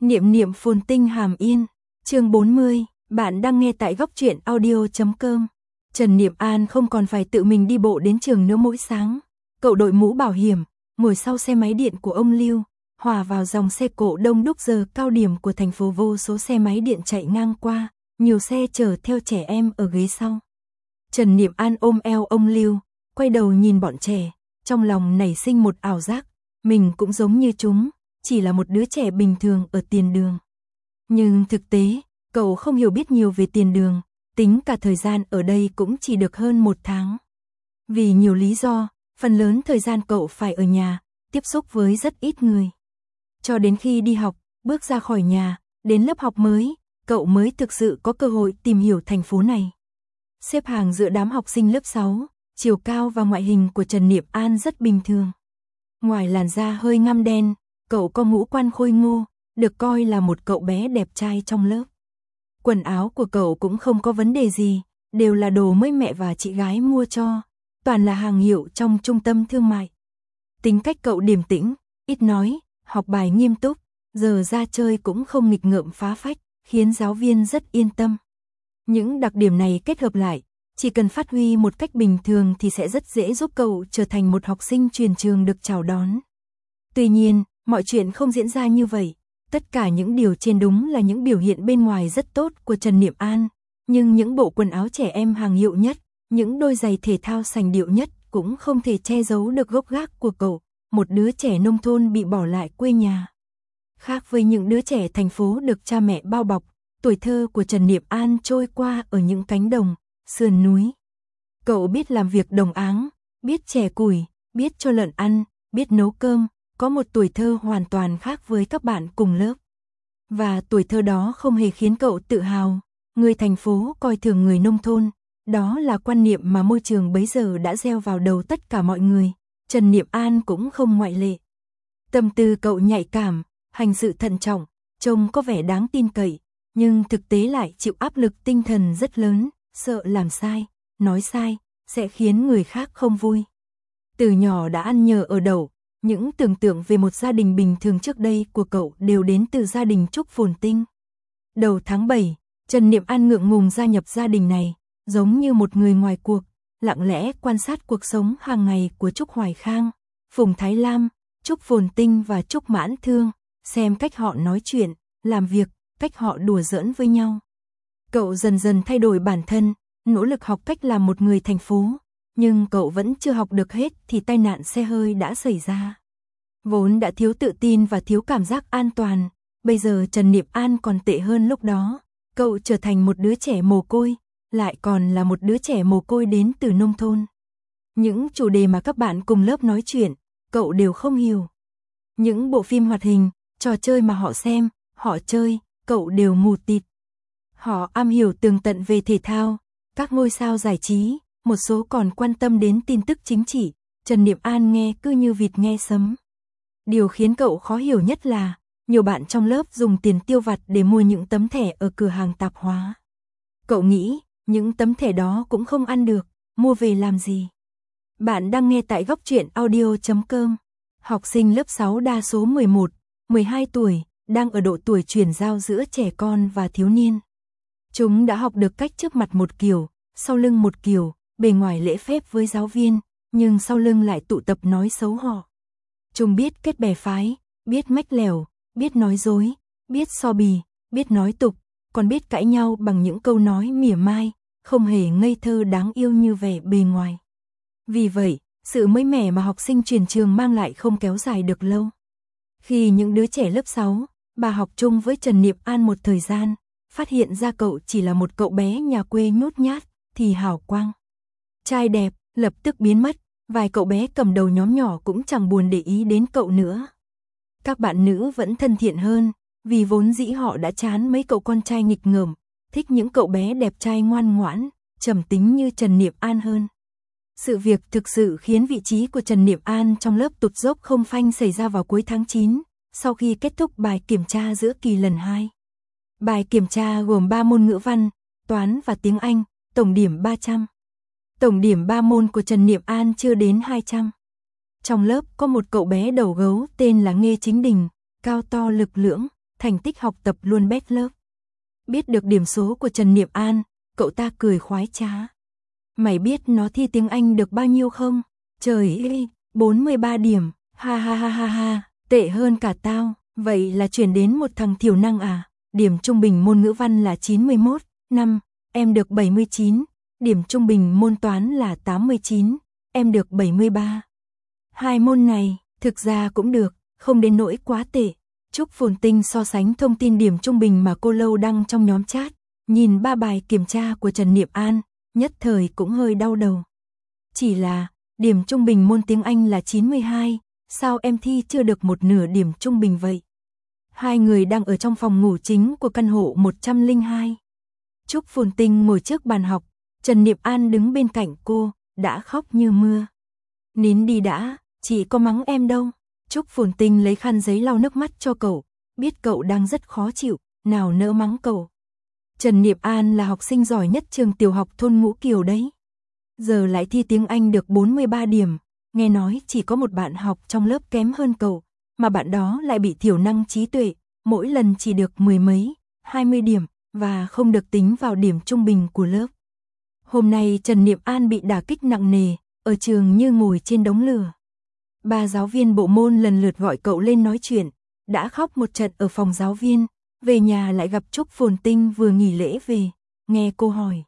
Niệm niệm phồn tinh hàm yên. Chương 40, bạn đang nghe tại góc truyện audio.com. Trần Niệm An không còn phải tự mình đi bộ đến trường nữa mỗi sáng. Cậu đội mũ bảo hiểm, ngồi sau xe máy điện của ông Lưu, hòa vào dòng xe cộ đông đúc giờ cao điểm của thành phố, vô số xe máy điện chạy ngang qua, nhiều xe chở theo trẻ em ở ghế sau. Trần Niệm An ôm eo ông Lưu, quay đầu nhìn bọn trẻ, trong lòng nảy sinh một ảo giác, mình cũng giống như chúng, chỉ là một đứa trẻ bình thường ở tiền đường. Nhưng thực tế, cậu không hiểu biết nhiều về tiền đường, tính cả thời gian ở đây cũng chỉ được hơn 1 tháng. Vì nhiều lý do, phần lớn thời gian cậu phải ở nhà, tiếp xúc với rất ít người. Cho đến khi đi học, bước ra khỏi nhà, đến lớp học mới, cậu mới thực sự có cơ hội tìm hiểu thành phố này. Xếp hàng giữa đám học sinh lớp 6, chiều cao và ngoại hình của Trần Niệm An rất bình thường. Ngoài làn da hơi ngăm đen, cậu có ngũ quan khôi ngô, được coi là một cậu bé đẹp trai trong lớp. Quần áo của cậu cũng không có vấn đề gì, đều là đồ mới mẹ và chị gái mua cho, toàn là hàng hiệu trong trung tâm thương mại. Tính cách cậu điềm tĩnh, ít nói, học bài nghiêm túc, giờ ra chơi cũng không nghịch ngợm phá phách, khiến giáo viên rất yên tâm. Những đặc điểm này kết hợp lại, chỉ cần phát huy một cách bình thường thì sẽ rất dễ giúp cậu trở thành một học sinh truyền trường được chào đón. Tuy nhiên, mọi chuyện không diễn ra như vậy. Tất cả những điều trên đúng là những biểu hiện bên ngoài rất tốt của Trần Niệm An, nhưng những bộ quần áo trẻ em hàng hiệu nhất, những đôi giày thể thao sành điệu nhất cũng không thể che giấu được gốc gác của cậu, một đứa trẻ nông thôn bị bỏ lại quê nhà. Khác với những đứa trẻ thành phố được cha mẹ bao bọc, tuổi thơ của Trần Niệm An trôi qua ở những cánh đồng, sườn núi. Cậu biết làm việc đồng áng, biết chẻ củi, biết cho lợn ăn, biết nấu cơm, có một tuổi thơ hoàn toàn khác với các bạn cùng lớp. Và tuổi thơ đó không hề khiến cậu tự hào, người thành phố coi thường người nông thôn, đó là quan niệm mà môi trường bấy giờ đã gieo vào đầu tất cả mọi người, Trần Niệm An cũng không ngoại lệ. Tâm tư cậu nhạy cảm, hành sự thận trọng, trông có vẻ đáng tin cậy, nhưng thực tế lại chịu áp lực tinh thần rất lớn, sợ làm sai, nói sai, sẽ khiến người khác không vui. Từ nhỏ đã ăn nhờ ở đậu, những tưởng tượng về một gia đình bình thường trước đây của cậu đều đến từ gia đình Trúc phồn tinh. Đầu tháng 7, Trần Niệm An ngượng ngùng gia nhập gia đình này, giống như một người ngoài cuộc, lặng lẽ quan sát cuộc sống hàng ngày của Trúc Hoài Khang, Phùng Thái Lam, Trúc phồn tinh và Trúc Mãn Thương, xem cách họ nói chuyện, làm việc, cách họ đùa giỡn với nhau. Cậu dần dần thay đổi bản thân, nỗ lực học cách làm một người thành phố, nhưng cậu vẫn chưa học được hết thì tai nạn xe hơi đã xảy ra. Vốn đã thiếu tự tin và thiếu cảm giác an toàn, bây giờ Trần Niệm An còn tệ hơn lúc đó, cậu trở thành một đứa trẻ mồ côi, lại còn là một đứa trẻ mồ côi đến từ nông thôn. Những chủ đề mà các bạn cùng lớp nói chuyện, cậu đều không hiểu. Những bộ phim hoạt hình, trò chơi mà họ xem, họ chơi, cậu đều mù tịt. Họ am hiểu tường tận về thể thao, các ngôi sao giải trí, một số còn quan tâm đến tin tức chính trị, Trần Niệm An nghe cứ như vịt nghe sấm. Điều khiến cậu khó hiểu nhất là, nhiều bạn trong lớp dùng tiền tiêu vặt để mua những tấm thẻ ở cửa hàng tạp hóa. Cậu nghĩ, những tấm thẻ đó cũng không ăn được, mua về làm gì? Bạn đang nghe tại góc truyện audio.com. Học sinh lớp 6 đa số 11, 12 tuổi, đang ở độ tuổi chuyển giao giữa trẻ con và thiếu niên. Chúng đã học được cách trước mặt một kiểu, sau lưng một kiểu, bề ngoài lễ phép với giáo viên, nhưng sau lưng lại tụ tập nói xấu họ. Chúng biết kết bè phái, biết mách lèo, biết nói dối, biết so bì, biết nói tục, còn biết cãi nhau bằng những câu nói mỉa mai, không hề ngây thơ đáng yêu như vẻ bề ngoài. Vì vậy, sự mới mẻ mà học sinh truyền trường mang lại không kéo dài được lâu. Khi những đứa trẻ lớp 6, bà học chung với Trần Niệm An một thời gian, phát hiện ra cậu chỉ là một cậu bé nhà quê nhút nhát, thì hào quang trai đẹp lập tức biến mất, vài cậu bé cầm đầu nhóm nhỏ cũng chẳng buồn để ý đến cậu nữa. Các bạn nữ vẫn thân thiện hơn, vì vốn dĩ họ đã chán mấy cậu con trai nghịch ngợm, thích những cậu bé đẹp trai ngoan ngoãn, trầm tính như Trần Niệm An hơn. Sự việc thực sự khiến vị trí của Trần Niệm An trong lớp tụt dốc không phanh xảy ra vào cuối tháng 9, sau khi kết thúc bài kiểm tra giữa kỳ lần 2. Bài kiểm tra gồm 3 môn ngữ văn, toán và tiếng Anh, tổng điểm 300. Tổng điểm 3 môn của Trần Niệm An chưa đến 200. Trong lớp có một cậu bé đầu gấu tên là Nghê Chính Đình, cao to lực lưỡng, thành tích học tập luôn bét lớp. Biết được điểm số của Trần Niệm An, cậu ta cười khoái trá. Mày biết nó thi tiếng Anh được bao nhiêu không? Trời ơi, 43 điểm, ha ha ha ha ha, tệ hơn cả tao, vậy là chuyển đến một thằng thiểu năng à? Điểm trung bình môn ngữ văn là 91, năm, em được 79, điểm trung bình môn toán là 89, em được 73. Hai môn này, thực ra cũng được, không đến nỗi quá tệ. Trúc Phồn Tinh so sánh thông tin điểm trung bình mà cô Lâu đăng trong nhóm chat, nhìn 3 bài kiểm tra của Trần Niệm An, nhất thời cũng hơi đau đầu. Chỉ là, điểm trung bình môn tiếng Anh là 92, sao em thi chưa được một nửa điểm trung bình vậy? Hai người đang ở trong phòng ngủ chính của căn hộ 102. Trúc Phồn Tinh ngồi trước bàn học, Trần Niệm An đứng bên cạnh cô, đã khóc như mưa. Nín đi đã, chị có mắng em đâu. Trúc Phồn Tinh lấy khăn giấy lau nước mắt cho cậu, biết cậu đang rất khó chịu, nào nỡ mắng cậu. Trần Niệm An là học sinh giỏi nhất trường tiểu học thôn Ngũ Kiều đấy. Giờ lại thi tiếng Anh được 43 điểm, nghe nói chỉ có một bạn học trong lớp kém hơn cậu, mà bạn đó lại bị thiểu năng trí tuệ, mỗi lần chỉ được 10 mấy, 20 điểm, và không được tính vào điểm trung bình của lớp. Hôm nay Trần Niệm An bị đả kích nặng nề, ở trường như ngồi trên đống lửa. Ba giáo viên bộ môn lần lượt gọi cậu lên nói chuyện, đã khóc một trận ở phòng giáo viên, về nhà lại gặp Trúc Phồn Tinh vừa nghỉ lễ về, nghe cô hỏi.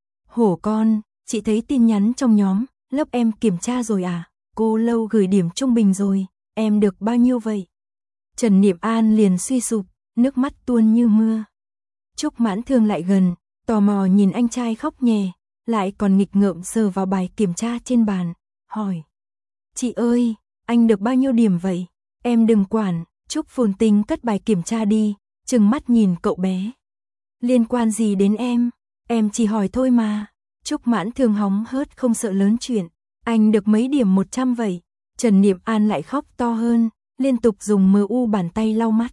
Hổ con, chị thấy tin nhắn trong nhóm, lớp em kiểm tra rồi à? Cô Lâu gửi điểm trung bình rồi, em được bao nhiêu vậy? Trần Niệm An liền suy sụp, nước mắt tuôn như mưa. Trúc Mãn Thương lại gần, tò mò nhìn anh trai khóc nhè, lại còn nghịch ngợm sờ vào bài kiểm tra trên bàn, hỏi. Chị ơi, anh được bao nhiêu điểm vậy? Em đừng quản, Trúc Phồn Tinh cất bài kiểm tra đi, trừng mắt nhìn cậu bé. Liên quan gì đến em chỉ hỏi thôi mà. Trúc Mãn Thương hóng hớt không sợ lớn chuyện, anh được mấy điểm 100 vậy? Trần Niệm An lại khóc to hơn, liên tục dùng MU bàn tay lau mắt.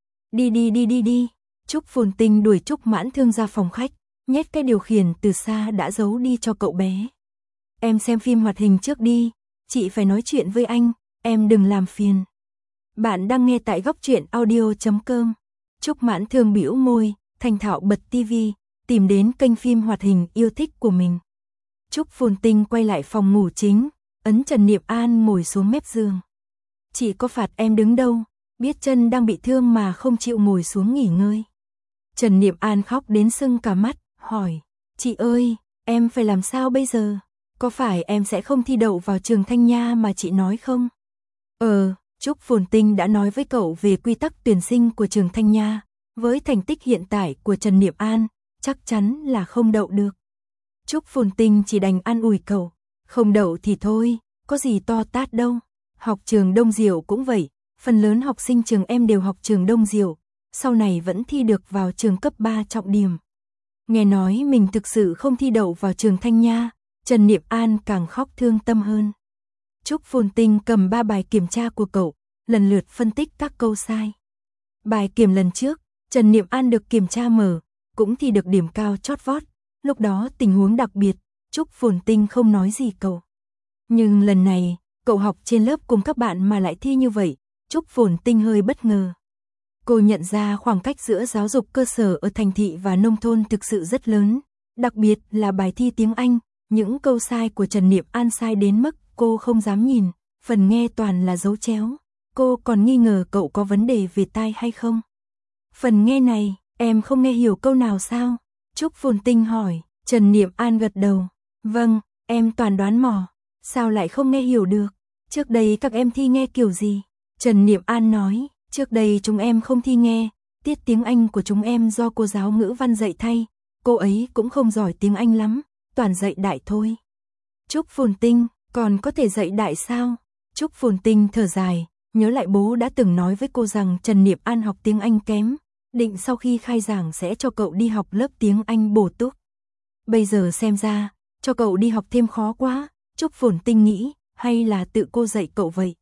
Đi. Trúc Phồn Tinh đuổi Trúc Mãn Thương ra phòng khách, nhét cái điều khiển từ xa đã giấu đi cho cậu bé. Em xem phim hoạt hình trước đi, chị phải nói chuyện với anh, em đừng làm phiền. Bạn đang nghe tại góc truyện audio.com. Trúc Mãn Thương bĩu môi, thành thạo bật tivi, tìm đến kênh phim hoạt hình yêu thích của mình. Trúc Phồn Tinh quay lại phòng ngủ chính, ấn Trần Niệm An ngồi xuống mép giường. Chị có phạt em đứng đâu, biết chân đang bị thương mà không chịu ngồi xuống nghỉ ngơi. Trần Niệm An khóc đến sưng cả mắt, hỏi, chị ơi, em phải làm sao bây giờ? Có phải em sẽ không thi đậu vào trường Thanh Nha mà chị nói không? Trúc Phồn Tinh đã nói với cậu về quy tắc tuyển sinh của trường Thanh Nha, với thành tích hiện tại của Trần Niệm An, chắc chắn là không đậu được. Trúc Phồn Tinh chỉ đành an ủi cậu, không đậu thì thôi, có gì to tát đâu. Học trường Đông Diệu cũng vậy, phần lớn học sinh trường em đều học trường Đông Diệu, sau này vẫn thi được vào trường cấp 3 trọng điểm. Nghe nói mình thực sự không thi đậu vào trường Thanh Nha, Trần Niệm An càng khóc thương tâm hơn. Trúc Phồn Tinh cầm 3 bài kiểm tra của cậu, lần lượt phân tích các câu sai. Bài kiểm lần trước, Trần Niệm An được kiểm tra mở, cũng thi được điểm cao chót vót, lúc đó tình huống đặc biệt, Trúc Phồn Tinh không nói gì cậu. Nhưng lần này, cậu học trên lớp cùng các bạn mà lại thi như vậy, Trúc Phồn Tinh hơi bất ngờ. Cô nhận ra khoảng cách giữa giáo dục cơ sở ở thành thị và nông thôn thực sự rất lớn, đặc biệt là bài thi tiếng Anh, những câu sai của Trần Niệm An sai đến mức cô không dám nhìn, phần nghe toàn là dấu chéo. Cô còn nghi ngờ cậu có vấn đề về tai hay không. Phần nghe này, em không nghe hiểu câu nào sao? Trúc Phồn Tinh hỏi, Trần Niệm An gật đầu. Vâng, em toàn đoán mò, sao lại không nghe hiểu được? Trước đây các em thi nghe kiểu gì? Trần Niệm An nói, trước đây chúng em không thi nghe, tiết tiếng Anh của chúng em do cô giáo ngữ văn dạy thay, cô ấy cũng không giỏi tiếng Anh lắm, toàn dạy đại thôi. Trúc Phồn Tinh, còn có thể dạy đại sao? Trúc Phồn Tinh thở dài, nhớ lại bố đã từng nói với cô rằng Trần Niệm An học tiếng Anh kém, định sau khi khai giảng sẽ cho cậu đi học lớp tiếng Anh bổ túc. Bây giờ xem ra, cho cậu đi học thêm khó quá, Trúc Phồn Tinh nghĩ, hay là tự cô dạy cậu vậy?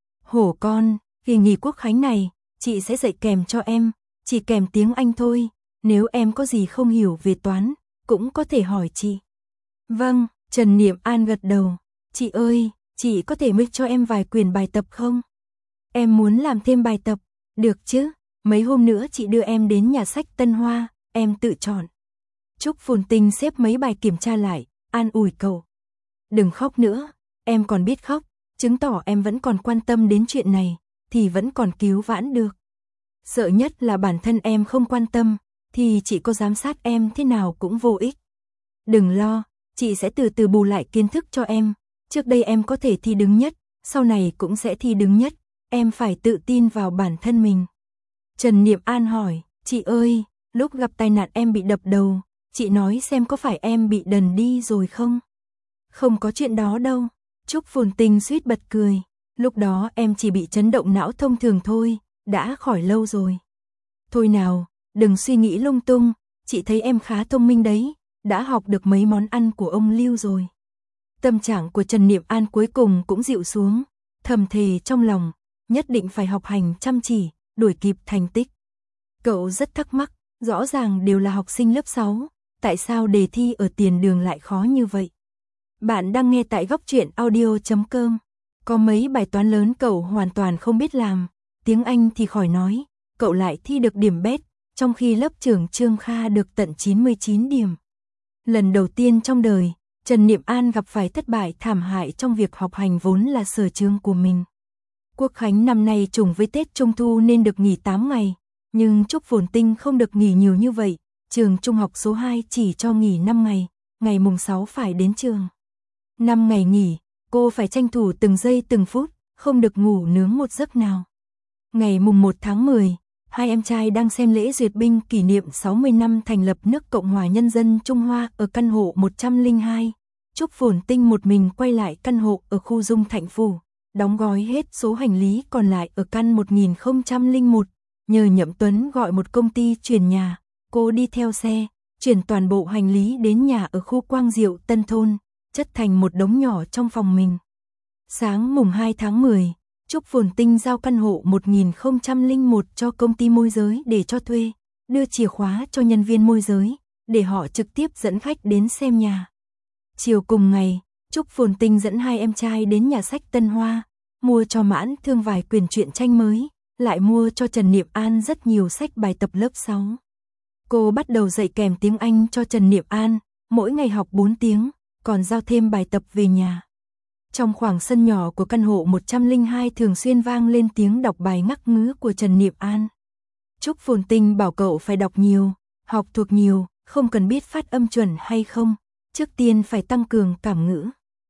Hổ con, kỳ nghỉ quốc khánh này, chị sẽ dạy kèm cho em, chỉ kèm tiếng Anh thôi, nếu em có gì không hiểu về toán, cũng có thể hỏi chị. Vâng, Trần Niệm An gật đầu, chị ơi, chị có thể mic cho em vài quyển bài tập không? Em muốn làm thêm bài tập, được chứ? mấy hôm nữa chị đưa em đến nhà sách Tân Hoa, em tự chọn. Trúc Phồn Tinh xếp mấy bài kiểm tra lại, an ủi cậu. Đừng khóc nữa, em còn biết khóc, chứng tỏ em vẫn còn quan tâm đến chuyện này, thì vẫn còn cứu vãn được. Sợ nhất là bản thân em không quan tâm, thì chị có giám sát em thế nào cũng vô ích. Đừng lo, chị sẽ từ từ bù lại kiến thức cho em, trước đây em có thể thi đứng nhất, sau này cũng sẽ thi đứng nhất, em phải tự tin vào bản thân mình. Trần Niệm An hỏi, chị ơi, lúc gặp tai nạn em bị đập đầu, chị nói xem có phải em bị đần đi rồi không? Không có chuyện đó đâu. Trúc Phồn Tinh suýt bật cười, lúc đó em chỉ bị chấn động não thông thường thôi, đã khỏi lâu rồi. Thôi nào, đừng suy nghĩ lung tung, chị thấy em khá thông minh đấy, đã học được mấy món ăn của ông Lưu rồi. Tâm trạng của Trần Niệm An cuối cùng cũng dịu xuống, thầm thề trong lòng, nhất định phải học hành chăm chỉ, đuổi kịp thành tích. Cậu rất thắc mắc, rõ ràng đều là học sinh lớp 6, tại sao đề thi ở tiền đường lại khó như vậy? Bạn đang nghe tại góc truyện audio.com. Có mấy bài toán lớn cậu hoàn toàn không biết làm, tiếng Anh thì khỏi nói, cậu lại thi được điểm bét, trong khi lớp trưởng Trương Kha được tận 99 điểm. Lần đầu tiên trong đời, Trần Niệm An gặp phải thất bại thảm hại trong việc học hành vốn là sở trường của mình. Quốc khánh năm nay trùng với Tết Trung Thu nên được nghỉ 8 ngày, nhưng Trúc Phồn Tinh không được nghỉ nhiều như vậy, trường trung học số 2 chỉ cho nghỉ 5 ngày, ngày mùng 6 phải đến trường. 5 ngày nghỉ, cô phải tranh thủ từng giây từng phút, không được ngủ nướng một giấc nào. Ngày mùng 1 tháng 10, hai em trai đang xem lễ duyệt binh kỷ niệm 60 năm thành lập nước Cộng hòa Nhân dân Trung Hoa ở căn hộ 102. Trúc Phồn Tinh một mình quay lại căn hộ ở khu Dung Thạnh Phủ, đóng gói hết số hành lý còn lại ở căn 1001, nhờ Nhậm Tuấn gọi một công ty chuyển nhà, cô đi theo xe, chuyển toàn bộ hành lý đến nhà ở khu Quang Diệu Tân Thôn, chất thành một đống nhỏ trong phòng mình. Sáng mùng 2 tháng 10, Trúc Phồn Tinh giao căn hộ 1001 cho công ty môi giới để cho thuê, đưa chìa khóa cho nhân viên môi giới, để họ trực tiếp dẫn khách đến xem nhà. Chiều cùng ngày, Trúc Phồn Tinh dẫn hai em trai đến nhà sách Tân Hoa, mua cho Mãn Thương vài quyển truyện tranh mới, lại mua cho Trần Niệm An rất nhiều sách bài tập lớp 6. Cô bắt đầu dạy kèm tiếng Anh cho Trần Niệm An, mỗi ngày học 4 tiếng, còn giao thêm bài tập về nhà. Trong khoảng sân nhỏ của căn hộ 102 thường xuyên vang lên tiếng đọc bài ngắc ngứ của Trần Niệm An. Trúc Phồn Tinh bảo cậu phải đọc nhiều, học thuộc nhiều, không cần biết phát âm chuẩn hay không, trước tiên phải tăng cường cảm ngữ.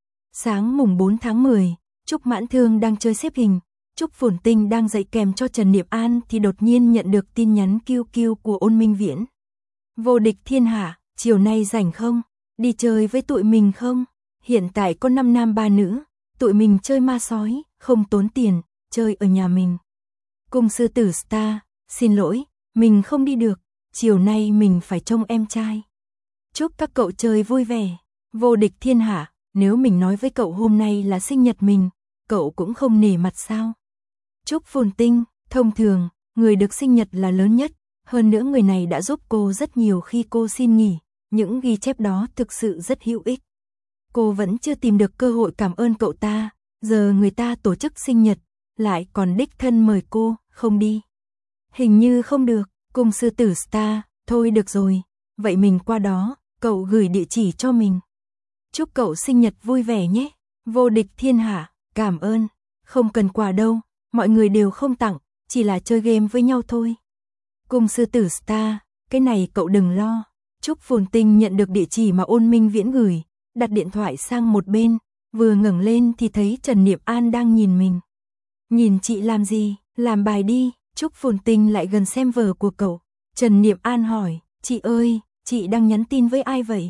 Sáng mùng 4 tháng 10, Trúc Mãn Thương đang chơi xếp hình, Trúc Phồn Tinh đang dạy kèm cho Trần Niệm An thì đột nhiên nhận được tin nhắn QQ của Ôn Minh Viễn. Vô địch thiên hạ, chiều nay rảnh không? Đi chơi với tụi mình không? Hiện tại có 5 nam 3 nữ, tụi mình chơi ma sói, không tốn tiền, chơi ở nhà mình. Cung sư tử Star, xin lỗi, mình không đi được, chiều nay mình phải trông em trai. Chúc các cậu chơi vui vẻ. Vô địch thiên hạ, nếu mình nói với cậu hôm nay là sinh nhật mình, cậu cũng không nể mặt sao? Trúc Phồn Tinh, thông thường, người được sinh nhật là lớn nhất, hơn nữa người này đã giúp cô rất nhiều khi cô xin nghỉ, những ghi chép đó thực sự rất hữu ích. Cô vẫn chưa tìm được cơ hội cảm ơn cậu ta, giờ người ta tổ chức sinh nhật, lại còn đích thân mời cô, không đi. Hình như không được, cung sư tử Star, thôi được rồi, vậy mình qua đó, cậu gửi địa chỉ cho mình. Chúc cậu sinh nhật vui vẻ nhé, vô địch thiên hạ, cảm ơn, không cần quà đâu, mọi người đều không tặng, chỉ là chơi game với nhau thôi. Cung sư tử Star, cái này cậu đừng lo. Trúc Phồn Tinh nhận được địa chỉ mà Ôn Minh Viễn gửi, đặt điện thoại sang một bên, vừa ngẩng lên thì thấy Trần Niệm An đang nhìn mình. Nhìn chị làm gì, làm bài đi. Trúc Phồn Tinh lại gần xem vở của cậu. Trần Niệm An hỏi, chị ơi, chị đang nhắn tin với ai vậy?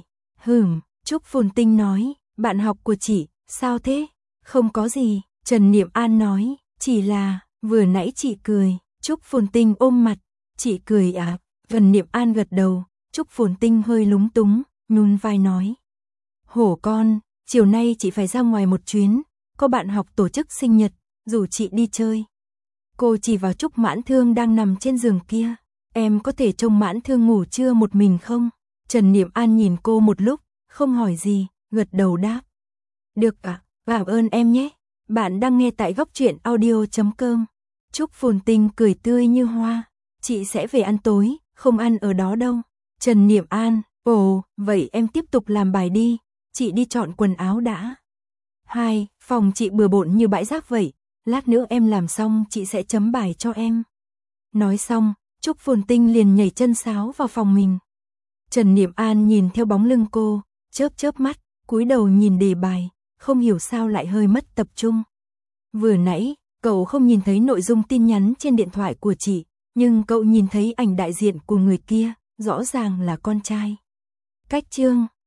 Trúc Phồn Tinh nói, bạn học của chị, sao thế? Không có gì, Trần Niệm An nói, chỉ là, vừa nãy chị cười. Trúc Phồn Tinh ôm mặt, chị cười à? Trần Niệm An gật đầu, Trúc Phồn Tinh hơi lúng túng, nhún vai nói. Hổ con, chiều nay chị phải ra ngoài một chuyến, có bạn học tổ chức sinh nhật, rủ chị đi chơi. Cô chỉ vào Trúc Mãn Thương đang nằm trên giường kia, em có thể trông Mãn Thương ngủ trưa một mình không? Trần Niệm An nhìn cô một lúc, không hỏi gì, gật đầu đáp. Được ạ, cảm ơn em nhé. Bạn đang nghe tại góc truyện audio.com. Trúc Phồn Tinh cười tươi như hoa. Chị sẽ về ăn tối, không ăn ở đó đâu. Trần Niệm An, ồ, vậy em tiếp tục làm bài đi, chị đi chọn quần áo đã. 2. Phòng chị bừa bộn như bãi rác vậy, lát nữa em làm xong chị sẽ chấm bài cho em. Nói xong, Trúc Phồn Tinh liền nhảy chân sáo vào phòng mình. Trần Niệm An nhìn theo bóng lưng cô, chớp chớp mắt, cúi đầu nhìn đề bài, không hiểu sao lại hơi mất tập trung. Vừa nãy, cậu không nhìn thấy nội dung tin nhắn trên điện thoại của chị, nhưng cậu nhìn thấy ảnh đại diện của người kia, rõ ràng là con trai. Cách chương